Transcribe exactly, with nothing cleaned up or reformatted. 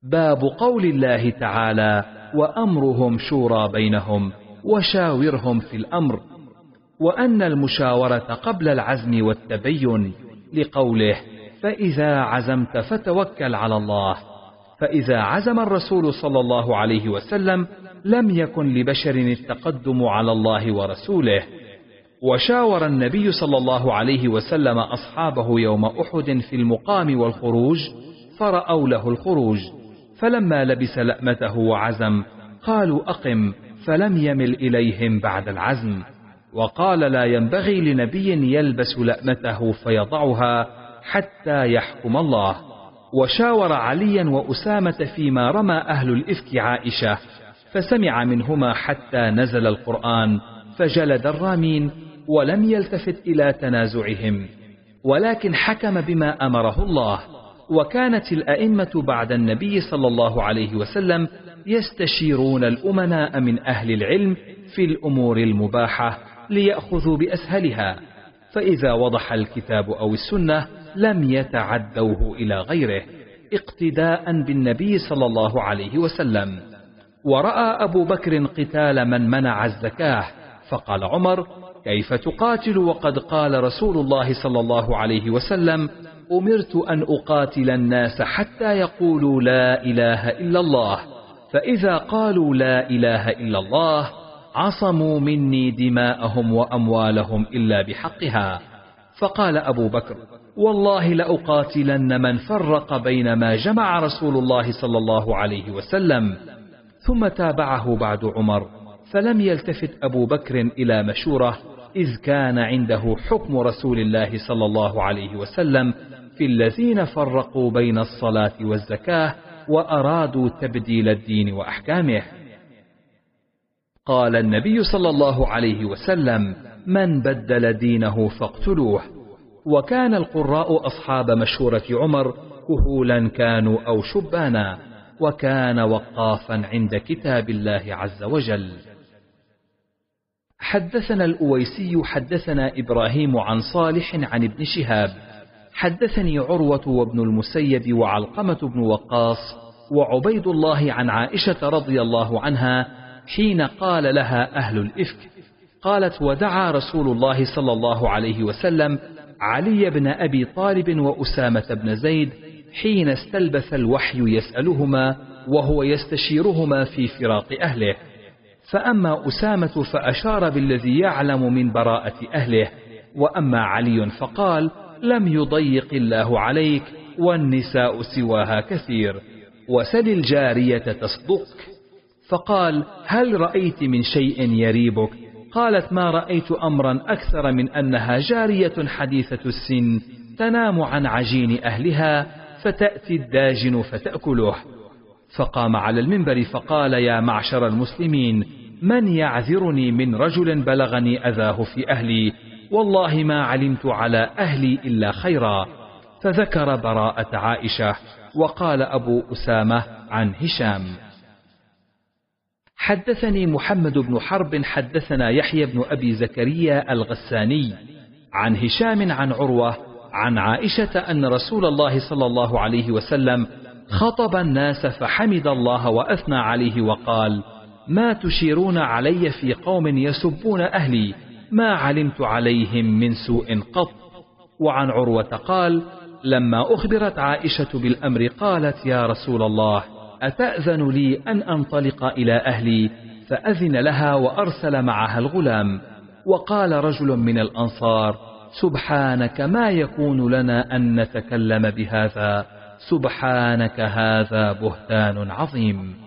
باب قول الله تعالى: وأمرهم شورى بينهم وشاورهم في الأمر، وأن المشاورة قبل العزم والتبين، لقوله: فإذا عزمت فتوكل على الله. فإذا عزم الرسول صلى الله عليه وسلم لم يكن لبشر التقدم على الله ورسوله. وشاور النبي صلى الله عليه وسلم أصحابه يوم أحد في المقام والخروج، فرأوا له الخروج، فلما لبس لأمته وعزم قالوا: أقم، فلم يمل إليهم بعد العزم. وقال: لا ينبغي لنبي يلبس لأمته فيضعها حتى يحكم الله. وشاور عليا وأسامة فيما رمى أهل الإفك عائشة، فسمع منهما حتى نزل القرآن فجلد الرامين، ولم يلتفت إلى تنازعهم، ولكن حكم بما أمره الله. وكانت الأئمة بعد النبي صلى الله عليه وسلم يستشيرون الأمناء من أهل العلم في الأمور المباحة ليأخذوا بأسهلها، فإذا وضح الكتاب أو السنة لم يتعدوه إلى غيره اقتداء بالنبي صلى الله عليه وسلم. ورأى أبو بكر قتال من منع الزكاة، فقال عمر: كيف تقاتل وقد قال رسول الله صلى الله عليه وسلم: أمرت أن أقاتل الناس حتى يقولوا لا إله إلا الله، فإذا قالوا لا إله إلا الله عصموا مني دماءهم وأموالهم إلا بحقها. فقال أبو بكر: والله لأقاتلن من فرق بين ما جمع رسول الله صلى الله عليه وسلم. ثم تابعه بعد عمر، فلم يلتفت أبو بكر إلى مشورة، إذ كان عنده حكم رسول الله صلى الله عليه وسلم في الذين فرقوا بين الصلاة والزكاة وأرادوا تبديل الدين وأحكامه. قال النبي صلى الله عليه وسلم: من بدل دينه فاقتلوه. وكان القراء أصحاب مشورة عمر كهولا كانوا أو شبانا، وكان وقافا عند كتاب الله عز وجل. حدثنا الأويسي حدثنا إبراهيم عن صالح عن ابن شهاب حدثني عروة وابن المسيب وعلقمة بن وقاص وعبيد الله عن عائشة رضي الله عنها حين قال لها أهل الإفك، قالت: ودعا رسول الله صلى الله عليه وسلم علي بن أبي طالب وأسامة بن زيد حين استلبث الوحي يسألهما وهو يستشيرهما في فراق أهله. فأما أسامة فأشار بالذي يعلم من براءة أهله، وأما علي فقال: لم يضيق الله عليك، والنساء سواها كثير، وسل الجارية تصدق. فقال: هل رأيت من شيء يريبك؟ قالت: ما رأيت أمرا أكثر من أنها جارية حديثة السن تنام عن عجين أهلها فتأتي الداجن فتأكله. فقام على المنبر فقال: يا معشر المسلمين، من يعذرني من رجل بلغني أذاه في أهلي؟ والله ما علمت على أهلي إلا خيرا. فذكر براءة عائشة. وقال أبو أسامة عن هشام: حدثني محمد بن حرب حدثنا يحيى بن أبي زكريا الغساني عن هشام عن عروة عن عائشة أن رسول الله صلى الله عليه وسلم خطب الناس فحمد الله وأثنى عليه وقال: ما تشيرون علي في قوم يسبون أهلي؟ ما علمت عليهم من سوء قط. وعن عروة قال: لما أخبرت عائشة بالأمر قالت: يا رسول الله، أتأذن لي أن أنطلق إلى أهلي؟ فأذن لها وأرسل معها الغلام. وقال رجل من الأنصار: سبحانك، ما يكون لنا أن نتكلم بهذا، سبحانك، هذا بهتان عظيم.